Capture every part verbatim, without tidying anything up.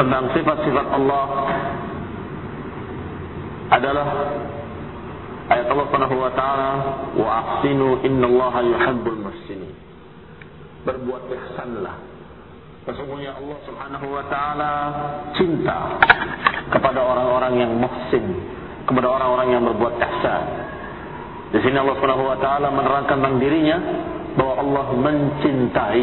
tentang sifat-sifat Allah adalah ayat Allah Subhanahu wa taala, wa ahsinu innallaha yuhibbul muhsinin. Berbuat ihsanlah. Sesungguhnya Allah Subhanahu wa taala cinta kepada orang-orang yang muhsin, kepada orang-orang yang berbuat ihsan. Di sini Allah Subhanahu wa taala menerangkan tentang dirinya bahwa Allah mencintai.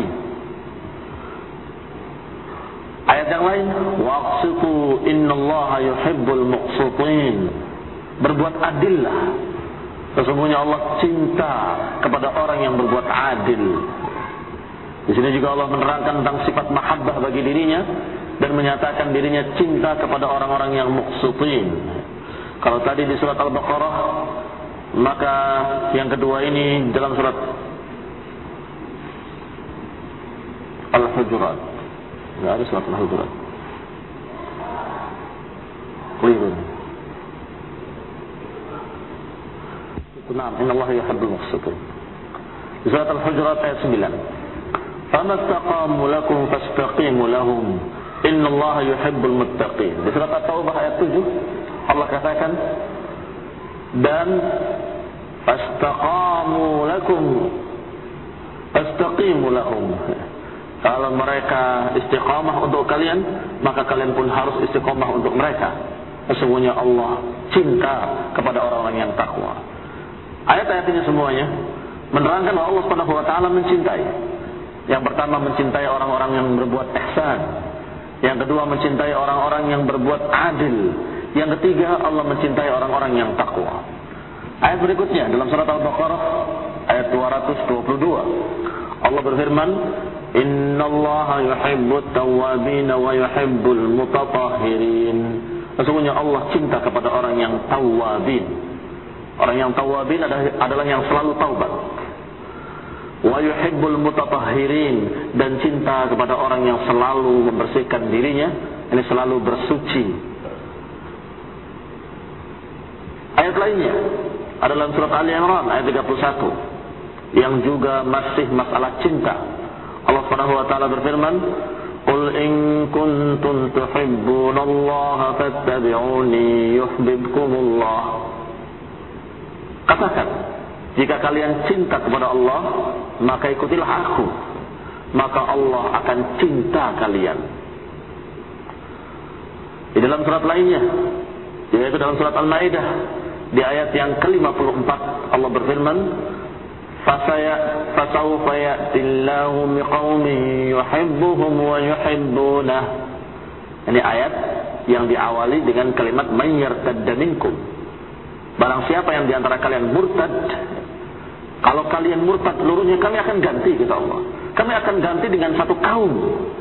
Ayat yang lain, waqsitu innallaha yuhibbul muqsitin. Berbuat adillah. Sesungguhnya Allah cinta kepada orang yang berbuat adil. Di sini juga Allah menerangkan tentang sifat mahabbah bagi dirinya dan menyatakan dirinya cinta kepada orang-orang yang muqsitin. Kalau tadi di surat Al-Baqarah, maka yang kedua ini dalam surat Al-Hujurat. Enggak ada surat Al-Hujurat. Keliru. Naam, innallaha yuhibbul muqsitin. Di surat Al-Hujurat ayat sembilan. Famastaqamu lakum fastaqimu lahum innallaha yuhibbul muttaqin. Di surat At-Taubah ayat tujuh Allah katakan, dan fastaqamu lakum fastaqimu lahum. Kalau mereka istiqamah untuk kalian, maka kalian pun harus istiqamah untuk mereka. Sesungguhnya Allah cinta kepada orang-orang yang takwa. Ayat-ayat ini semuanya menerangkan bahwa Allah Subhanahu wa taala mencintai. Yang pertama mencintai orang-orang yang berbuat ihsan. Yang kedua mencintai orang-orang yang berbuat adil. Yang ketiga Allah mencintai orang-orang yang takwa. Ayat berikutnya dalam surat Al-Baqarah ayat dua ratus dua puluh dua. Allah berfirman, "Innallaha yuhibbut tawwabin wa yuhibbul mutatahhirin." Sesungguhnya Allah cinta kepada orang yang tawwabin. Orang yang tawwabin adalah yang selalu taubat. Wa yuhibbul mutatahhirin, dan cinta kepada orang yang selalu membersihkan dirinya, ini selalu bersuci. Ayat lainnya adalah surat Ali Imran ayat tiga puluh satu yang juga masih masalah cinta. Allah Subhanahu wa taala berfirman, "Qul in kuntum tuhibbunallaha fattabi'uni yuhibbukumullah." Katakan, jika kalian cinta kepada Allah, maka ikutilah aku, maka Allah akan cinta kalian. Di dalam surat lainnya, yaitu dalam surat Al-Maidah, di ayat yang ke lima puluh empat, Allah berfirman, "Fasaya fasawfa ya'tillahu biqaumin yuhibbuhum wa yuhibbunah." Ini ayat yang diawali dengan kalimat "man yartadda minkum." Barang siapa yang diantara kalian murtad, kalau kalian murtad seluruhnya, kami akan ganti, kata Allah. Kami akan ganti dengan satu kaum.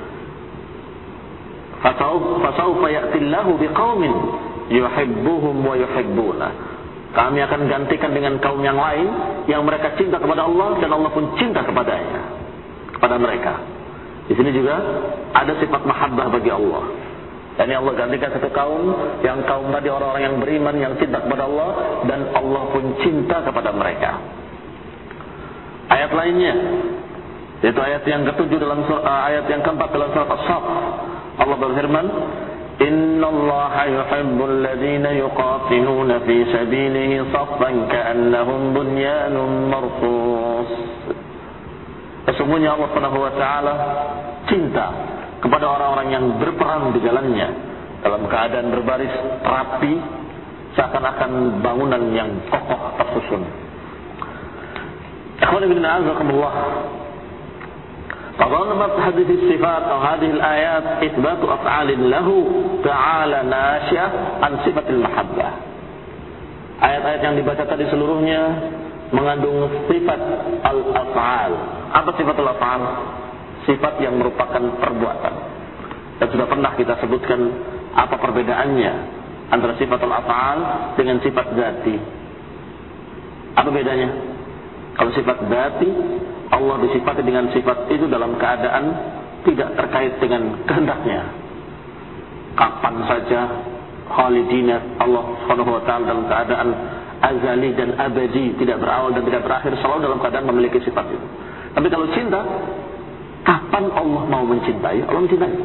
Fasawfa ya'tillahu biqaumin yuhibbuhum wa yuhibbuna. Kami akan gantikan dengan kaum yang lain yang mereka cinta kepada Allah dan Allah pun cinta kepadanya, kepada mereka. Di sini juga ada sifat mahabbah bagi Allah. Dan Allah gantikan satu kaum, yang kaum tadi orang-orang yang beriman, yang cinta kepada Allah, dan Allah pun cinta kepada mereka. Ayat lainnya, yaitu ayat yang ketujuh dalam surah, ayat yang keempat dalam surat As-Saff, Allah berfirman, "Innallaha yuhibbul ladzina yuqatiluna fi sabilihi saffan ka'annahum bunyanun marsus." Sesungguhnya Allah Subhanahu wa taala cinta kepada orang-orang yang berperang di jalannya dalam keadaan berbaris rapi, seakan-akan bangunan yang kokoh tersusun. Ikhwan fillah, azakumullah. Fadhamat hadhihi sifat atau hadhihi al-ayat itsbatu af'alin lahu ta'ala nasyah an sifatil mahabbah. Ayat-ayat yang dibaca tadi seluruhnya mengandung sifat al-af'al. Apa sifat al-af'al? Sifat yang merupakan perbuatan. Dan sudah pernah kita sebutkan apa perbedaannya antara sifat al-af'al dengan sifat dzati. Apa bedanya? Kalau sifat dzati, Allah disifati dengan sifat itu dalam keadaan tidak terkait dengan kehendaknya. Kapan saja khalidina, Allah Subhanahu wa taala dalam keadaan azali dan abadi, tidak berawal dan tidak berakhir, selalu dalam keadaan memiliki sifat itu. Tapi kalau cinta, kapan Allah mau mencintai, Allah mencintai.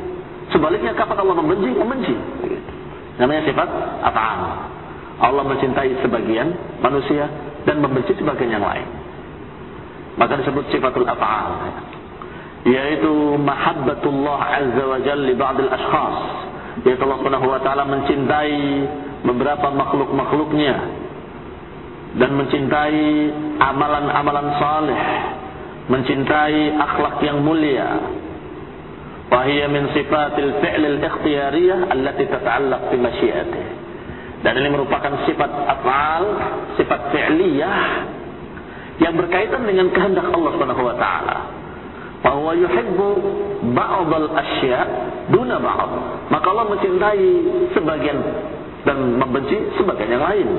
Sebaliknya kapan Allah membenci? Membenci. Namanya sifat af'al. Allah mencintai sebagian manusia dan membenci sebagian yang lain. Maka disebut sifatul af'al, yaitu mahabbatullah azza wa jalla li ba'd al-ashkhas, yaitu Allah Subhanahu wa taala mencintai beberapa makhluk-makhluknya dan mencintai amalan-amalan saleh, mencintai akhlak yang mulia. Wa hiya min sifatil fi'lil ikhtiyariyah allati tata'allaq bi masyiatih. Dan ini merupakan sifat af'al, sifat fi'liyah yang berkaitan dengan kehendak Allah Subhanahu wa taala. Fa huwa yuhibbu ba'd al-asya' duna ba'd. Maka Allah mencintai sebagian dan membenci sebagian yang lain.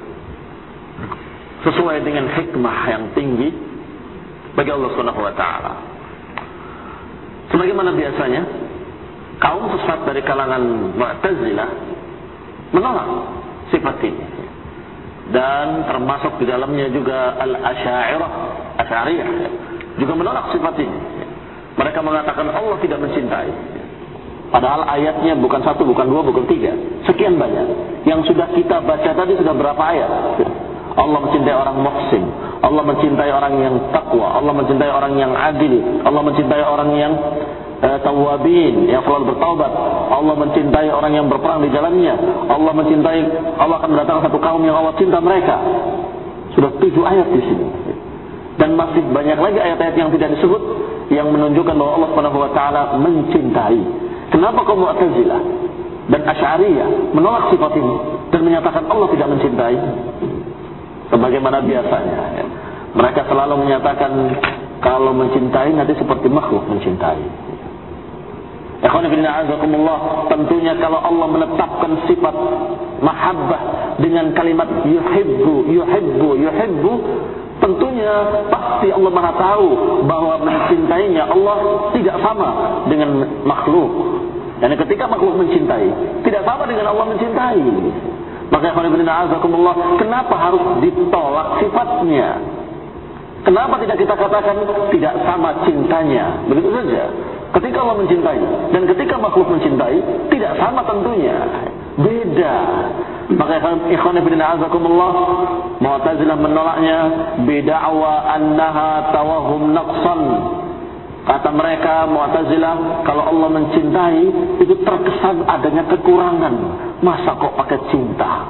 Sesuai dengan hikmah yang tinggi bagi Allah Subhanahu wa taala. Sebagaimana biasanya kaum sesat dari kalangan Mu'tazilah menolak sifat ini. Dan termasuk di dalamnya juga Al-Asy'ariyah, Asy'ariyah juga menolak sifat ini. Mereka mengatakan Allah tidak mencintai. Padahal ayatnya bukan satu, bukan dua, bukan tiga, sekian banyak. Yang sudah kita baca tadi sudah berapa ayat? Allah mencintai orang muhsin, Allah mencintai orang yang takwa, Allah mencintai orang yang adil, Allah mencintai orang yang uh, tawabin, yang selalu bertaubat, Allah mencintai orang yang berperang di jalannya, Allah mencintai, Allah akan mendatangkan satu kaum yang Allah cinta mereka. Sudah tujuh ayat di sini. Dan masih banyak lagi ayat-ayat yang tidak disebut yang menunjukkan bahwa Allah Subhanahu wa taala mencintai. Kenapa kaum Mu'tazilah dan Asy'ariyah menolak sifat ini dan menyatakan Allah tidak mencintai? Sebagaimana biasanya, ya. Mereka selalu menyatakan kalau mencintai nanti seperti makhluk mencintai. Ikhwan fillah azakumullah, tentunya kalau Allah menetapkan sifat mahabbah dengan kalimat yuhibbu, yuhibbu, yuhibbu, tentunya pasti Allah Maha tahu bahwa mencintainya Allah tidak sama dengan makhluk. Dan ketika makhluk mencintai, tidak sama dengan Allah mencintai. Maka ikhwan fillah azakumullah, kenapa harus ditolak sifatnya? Kenapa tidak kita katakan tidak sama cintanya? Begitu saja. Ketika Allah mencintai dan ketika makhluk mencintai, tidak sama tentunya. Beda. Maka ikhwan fillah azakumullah, Mu'tazilah menolaknya bid'awa annaha tawahum naqsan. Kata mereka Mu'tazilah, kalau Allah mencintai itu terkesan adanya kekurangan. Masa kok pakai cinta?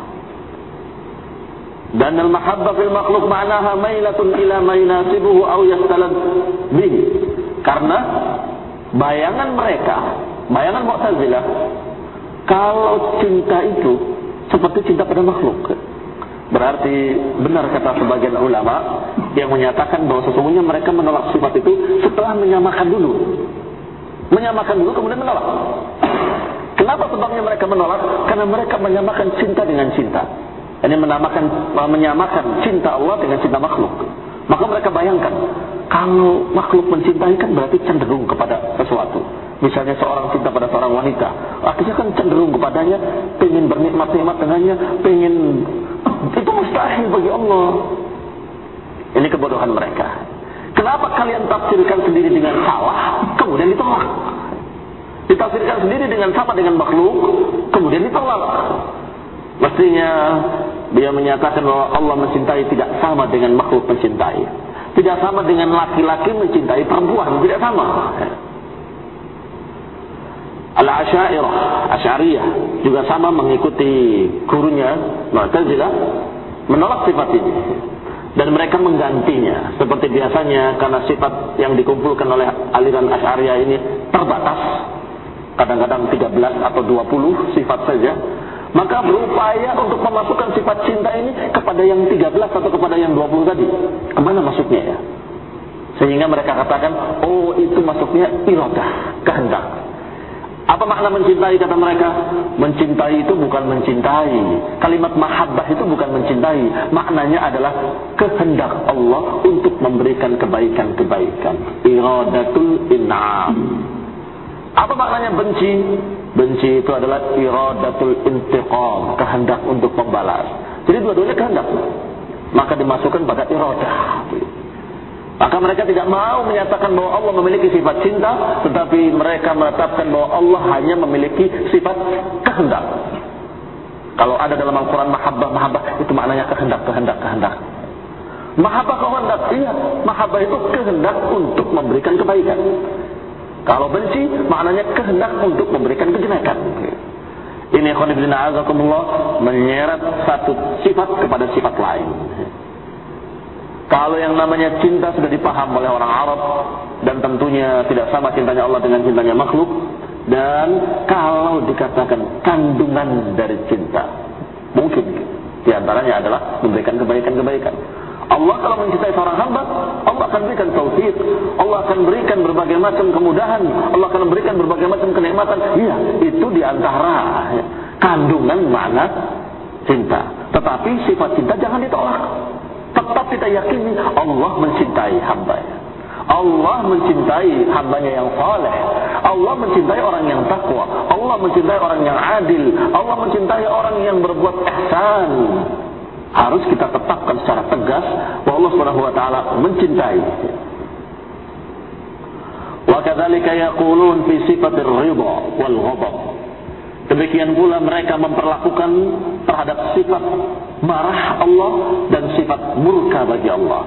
Dan al-mahabbah fil makhluk ma'naha mailatun ila ma yunasibuhu aw yastalad bihi. Karena bayangan mereka, bayangan Mu'tazilah, kalau cinta itu seperti cinta pada makhluk. Berarti benar kata sebagian ulama yang menyatakan bahwa sesungguhnya mereka menolak sifat itu setelah menyamakan dulu. Menyamakan dulu kemudian menolak. Kenapa sebabnya mereka menolak? Karena mereka menyamakan cinta dengan cinta. Ini menamakan, menyamakan cinta Allah dengan cinta makhluk. Maka mereka bayangkan, kalau makhluk mencintai kan berarti cenderung kepada sesuatu. Misalnya seorang cinta pada seorang wanita, akhirnya kan cenderung kepadanya, pengen bernikmat-nikmat dengannya, pengen, itu mustahil bagi Allah. Ini kebodohan mereka. Kenapa kalian tafsirkan sendiri dengan salah, kemudian ditolak? Ditafsirkan sendiri dengan sama dengan makhluk, kemudian ditolak. Mestinya dia menyatakan bahwa Allah mencintai tidak sama dengan makhluk mencintai. Tidak sama dengan laki-laki mencintai perempuan, tidak sama. Al-Asy'ariyah, Asy'ariyah juga sama mengikuti gurunya Mu'tazilah, menolak sifat ini. Dan mereka menggantinya seperti biasanya, karena sifat yang dikumpulkan oleh aliran Asy'ariyah ini terbatas. Kadang-kadang tiga belas atau dua puluh sifat saja. Maka berupaya untuk memasukkan sifat cinta ini kepada yang tiga belas atau kepada yang dua puluh tadi. Kemana masuknya ya? Sehingga mereka katakan, oh itu masuknya iradah, kehendak. Apa makna mencintai kata mereka? Mencintai itu bukan mencintai. Kalimat mahabbah itu bukan mencintai. Maknanya adalah kehendak Allah untuk memberikan kebaikan-kebaikan. Iradatul in'am. Apa maknanya benci? Benci itu adalah iradatul intiqam, kehendak untuk membalas. Jadi dua-duanya kehendak. Maka dimasukkan pada iradah. Maka mereka tidak mau menyatakan bahwa Allah memiliki sifat cinta, tetapi mereka menetapkan bahwa Allah hanya memiliki sifat kehendak. Kalau ada dalam Al-Quran mahabbah, mahabbah itu maknanya kehendak, kehendak, kehendak. Mahabbah kehendak, iya, mahabbah itu kehendak untuk memberikan kebaikan. Kalau benci, maknanya kehendak untuk memberikan kejelekan. Ini khonibina azakumullah menyeret satu sifat kepada sifat lain. Kalau yang namanya cinta sudah dipaham oleh orang Arab, dan tentunya tidak sama cintanya Allah dengan cintanya makhluk. Dan kalau dikatakan kandungan dari cinta, mungkin diantaranya adalah memberikan kebaikan-kebaikan. Allah kalau mencintai seorang hamba, Allah akan berikan taufik, Allah akan berikan berbagai macam kemudahan, Allah akan berikan berbagai macam kenikmatan. Iya, itu diantara kandungan makna cinta. Tetapi sifat cinta jangan ditolak. Tetap kita yakini Allah mencintai hambanya. Allah mencintai hambanya yang saleh. Allah mencintai orang yang takwa. Allah mencintai orang yang adil. Allah mencintai orang yang berbuat ihsan. Harus kita tetapkan secara tegas bahwa Allah Subhanahu wa taala mencintai. Wa kadzalika yaqulun fi sifatir ridha wal ghadab. Demikian pula mereka memperlakukan terhadap sifat marah Allah dan sifat murka bagi Allah.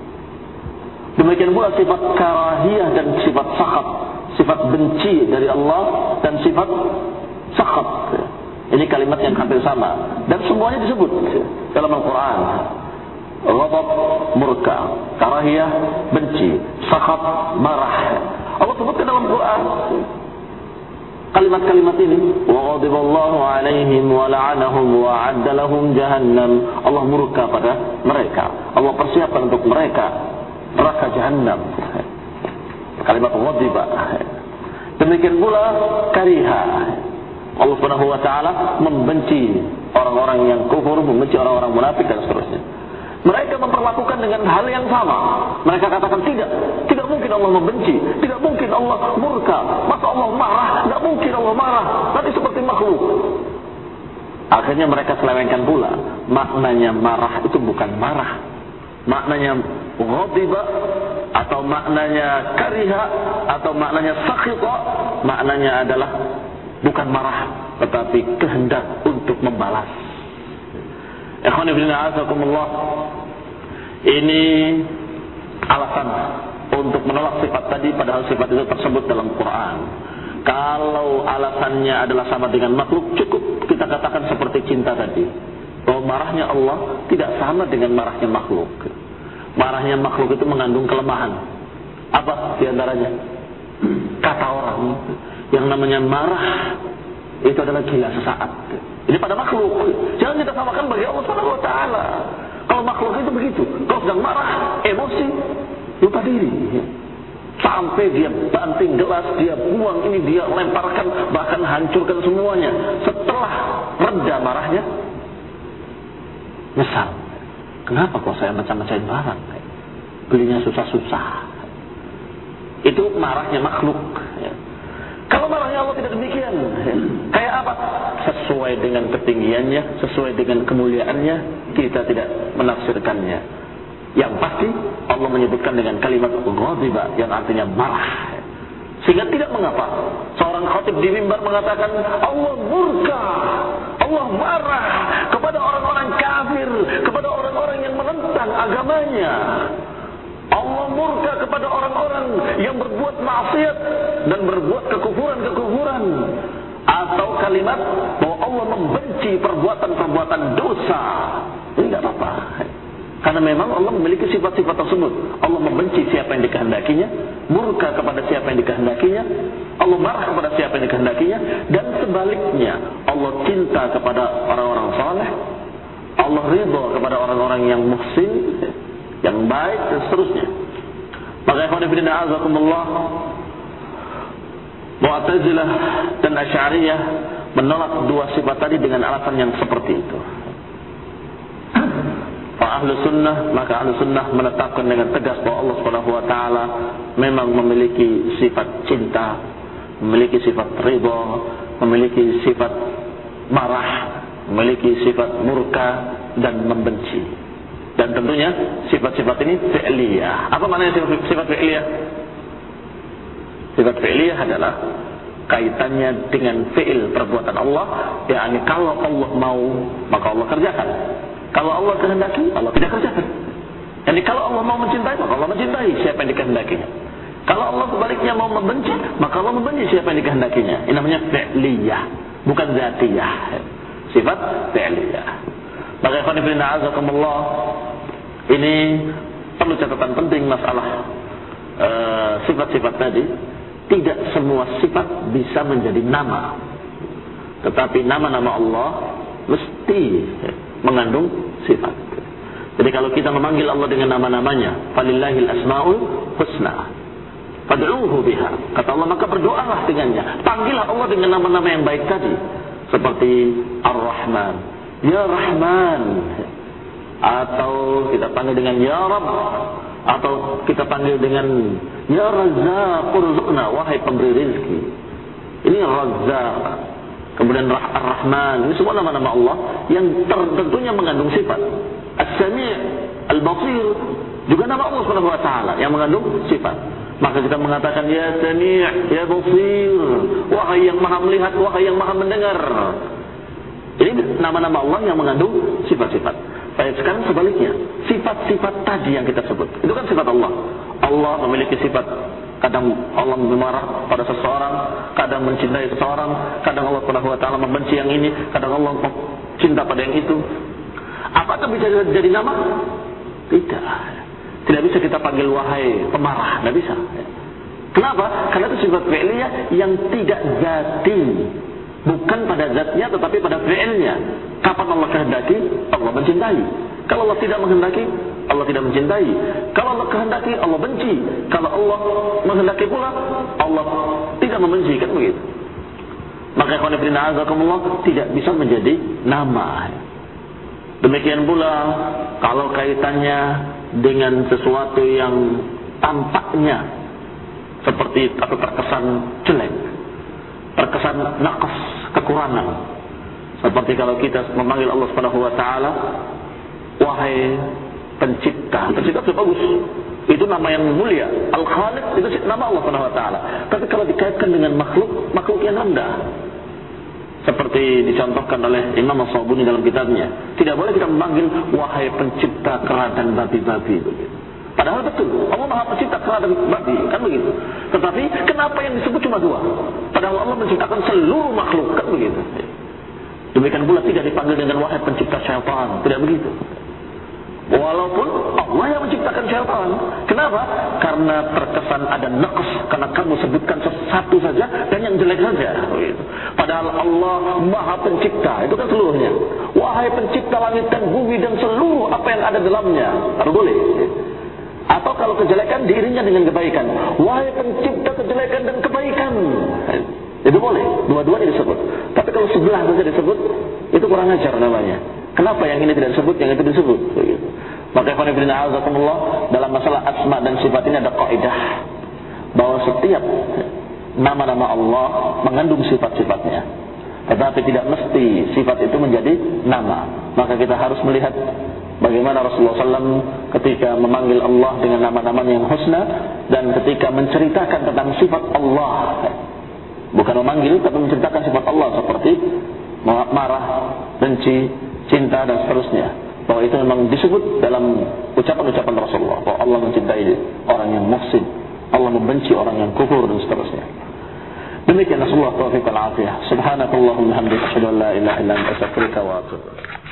Demikian pula sifat karahiyah dan sifat sakhat, sifat benci dari Allah dan sifat sakhat. Ini kalimat yang hampir sama dan semuanya disebut dalam Al-Quran. Ghadab, murka, karahiyah, benci, sakhat, marah. Allah sebutkan dalam Al-Quran kalimat-kalimat ini. Wa ghadiballahu alaihim wa la'anahum wa 'adda lahum jahannam. Allah murka pada mereka. Allah persiapkan untuk mereka neraka jahannam. Kalimat ghadiba. Demikian pula kariha. Allah Subhanahu wa taala membenci orang-orang yang kufur, membenci orang-orang munafik dan seterusnya. Mereka memperlakukan dengan hal yang sama. Mereka katakan tidak, tidak mungkin Allah membenci, tidak mungkin Allah murka, maka Allah marah, tidak mungkin Allah marah, nanti seperti makhluk. Akhirnya mereka selewengkan pula, maknanya marah itu bukan marah, maknanya ghadiba atau maknanya kariha atau maknanya sakhita, maknanya adalah bukan marah tetapi kehendak untuk membalas. Ikhwani fillah azakumullah, ini alasan untuk menolak sifat tadi padahal sifat itu tersebut dalam Quran. Kalau alasannya adalah sama dengan makhluk, cukup kita katakan seperti cinta tadi, bahwa marahnya Allah tidak sama dengan marahnya makhluk. Marahnya makhluk itu mengandung kelemahan. Apa diantaranya? Kata orang yang namanya marah itu adalah gila sesaat. Ini pada makhluk. Jangan kita samakan bagi Allah Subhanahu wa taala. Kalau makhluk itu begitu, kalau sedang marah, emosi, lupa diri. Sampai dia banting gelas, dia buang ini, dia lemparkan, bahkan hancurkan semuanya. Setelah reda marahnya, nyesal. Kenapa kok saya macam-macamin barang? Belinya susah-susah. Itu marahnya makhluk. Kalau marahnya Allah tidak demikian. Kayak apa? Sesuai dengan ketinggiannya, sesuai dengan kemuliaannya, kita tidak menafsirkannya. Yang pasti Allah menyebutkan dengan kalimat ghadiba yang artinya marah. Sehingga tidak mengapa seorang khatib di mimbar mengatakan Allah murka, Allah marah kepada orang-orang kafir, kepada orang-orang yang menentang agamanya. Allah murka kepada orang-orang yang berbuat maksiat dan berbuat kekufuran-kekufuran. Atau kalimat bahwa Allah membenci perbuatan-perbuatan dosa. Ini tidak apa-apa. Karena memang Allah memiliki sifat-sifat tersebut. Allah membenci siapa yang dikehendakinya, murka kepada siapa yang dikehendakinya, Allah marah kepada siapa yang dikehendakinya, dan sebaliknya Allah cinta kepada orang-orang saleh, Allah ridha kepada orang-orang yang muhsin, yang baik dan seterusnya. Maka ikhwan fillah azakumullah, Mu'tazilah dan Asy'ariyah menolak dua sifat tadi dengan alasan yang seperti itu. Ahlu sunnah, maka ahlu sunnah menetapkan dengan tegas bahwa Allah Subhanahu wa taala memang memiliki sifat cinta, memiliki sifat ridha, memiliki sifat marah, memiliki sifat murka dan membenci. Dan tentunya sifat-sifat ini fi'liyah. Apa maknanya sifat fi'liyah? Sifat fi'liyah adalah kaitannya dengan fi'il perbuatan Allah, yakni kalau Allah mau maka Allah kerjakan, kalau Allah kehendaki Allah tidak kerjakan. Jadi kalau Allah mau mencintai maka Allah mencintai siapa yang dikehendakinya, kalau Allah sebaliknya mau membenci maka Allah membenci siapa yang dikehendakinya. Ini namanya fi'liyah, bukan zatiyah. Sifat fi'liyah. Bagaimana fillah azakumullah, ini perlu catatan penting masalah uh, sifat-sifat tadi. Tidak semua sifat bisa menjadi nama, tetapi nama-nama Allah mesti mengandung sifat. Jadi kalau kita memanggil Allah dengan nama-namanya, falillahil asmaul husna fad'uuhu biha, kata Allah, maka berdoalah dengannya. Panggillah Allah dengan nama-nama yang baik tadi, seperti Ar-Rahman, Ya Rahman, atau kita panggil dengan Ya Rabb, atau kita panggil dengan Ya Razzaq, urzuqna, wahai pemberi rezeki. Ini Razzaq. Kemudian Ar-Rahman. Ini semua nama-nama Allah yang tentunya mengandung sifat. As-Sami', Al-Basir, juga nama Allah Subhanahu wa taala yang mengandung sifat. Maka kita mengatakan Ya Sami', Ya Basir, wahai yang Maha melihat, wahai yang Maha mendengar. Ini nama-nama Allah yang mengandung sifat-sifat. Baik, sekarang sebaliknya, sifat-sifat tadi yang kita sebut, itu kan sifat Allah. Allah memiliki sifat, kadang Allah marah pada seseorang, kadang mencintai seseorang, kadang Allah Subhanahu wa taala membenci yang ini, kadang Allah cinta pada yang itu. Apakah bisa jadi nama? Tidak. Tidak bisa kita panggil wahai pemarah, tidak bisa. Kenapa? Karena itu sifat fi'liyah yang tidak zati. Bukan pada zatnya tetapi pada fi'ilnya. Kapan Allah kehendaki, Allah mencintai. Kalau Allah tidak menghendaki, Allah tidak mencintai. Kalau Allah kehendaki, Allah benci. Kalau Allah menghendaki pula, Allah tidak membenci, kan begitu. Maka ikhwan fillah azakumullah, tidak bisa menjadi nama. Demikian pula kalau kaitannya dengan sesuatu yang tampaknya seperti atau terkesan jelek, terkesan naqas, kekurangan. Seperti kalau kita memanggil Allah Subhanahu wa taala wahai pencipta. Pencipta itu bagus. Itu nama yang mulia. Al-Khaliq itu nama Allah Subhanahu wa taala. Tapi kalau dikaitkan dengan makhluk, makhluk yang rendah. Seperti dicontohkan oleh Imam As-Sabuni dalam kitabnya. Tidak boleh kita memanggil wahai pencipta kera dan babi-babi begitu. Padahal betul, Allah Maha Pencipta kera dan babi, kan begitu. Tetapi kenapa yang disebut cuma dua? Padahal Allah menciptakan seluruh makhluk, kan begitu. Demikian pula tidak dipanggil dengan wahai pencipta syaitan, tidak begitu. Walaupun Allah yang menciptakan syaitan. Kenapa? Karena terkesan ada naqs, karena kamu sebutkan satu saja dan yang jelek saja. Begitu. Padahal Allah Maha Pencipta, itu kan seluruhnya. Wahai pencipta langit dan bumi dan seluruh apa yang ada dalamnya, harus boleh. Atau kalau kejelekan diiringkan dengan kebaikan. Wahai pencipta kejelekan dan kebaikan. Itu boleh, dua-duanya disebut. Tapi kalau sebelah saja disebut, itu kurang ajar namanya. Kenapa yang ini tidak disebut, yang itu disebut? Begitu. Maka ikhwan fillah azakumullah, dalam masalah asma dan sifat ini ada kaidah bahwa setiap nama-nama Allah mengandung sifat-sifatnya. Tetapi tidak mesti sifat itu menjadi nama. Maka kita harus melihat bagaimana Rasulullah shallallahu alaihi wasallam ketika memanggil Allah dengan nama-namanya yang husna, dan ketika menceritakan tentang sifat Allah. Bukan memanggil, tapi menceritakan sifat Allah seperti marah, benci, cinta, dan seterusnya. Bahwa itu memang disebut dalam ucapan-ucapan Rasulullah. Bahwa Allah mencintai orang yang muhsin, Allah membenci orang yang kufur, dan seterusnya. Demikian Rasulullah taufiq al-afiyah. Subhanakallahumma hamdika asyhadu an la ilaha illa anta astaghfiruka wa atubu ilaik.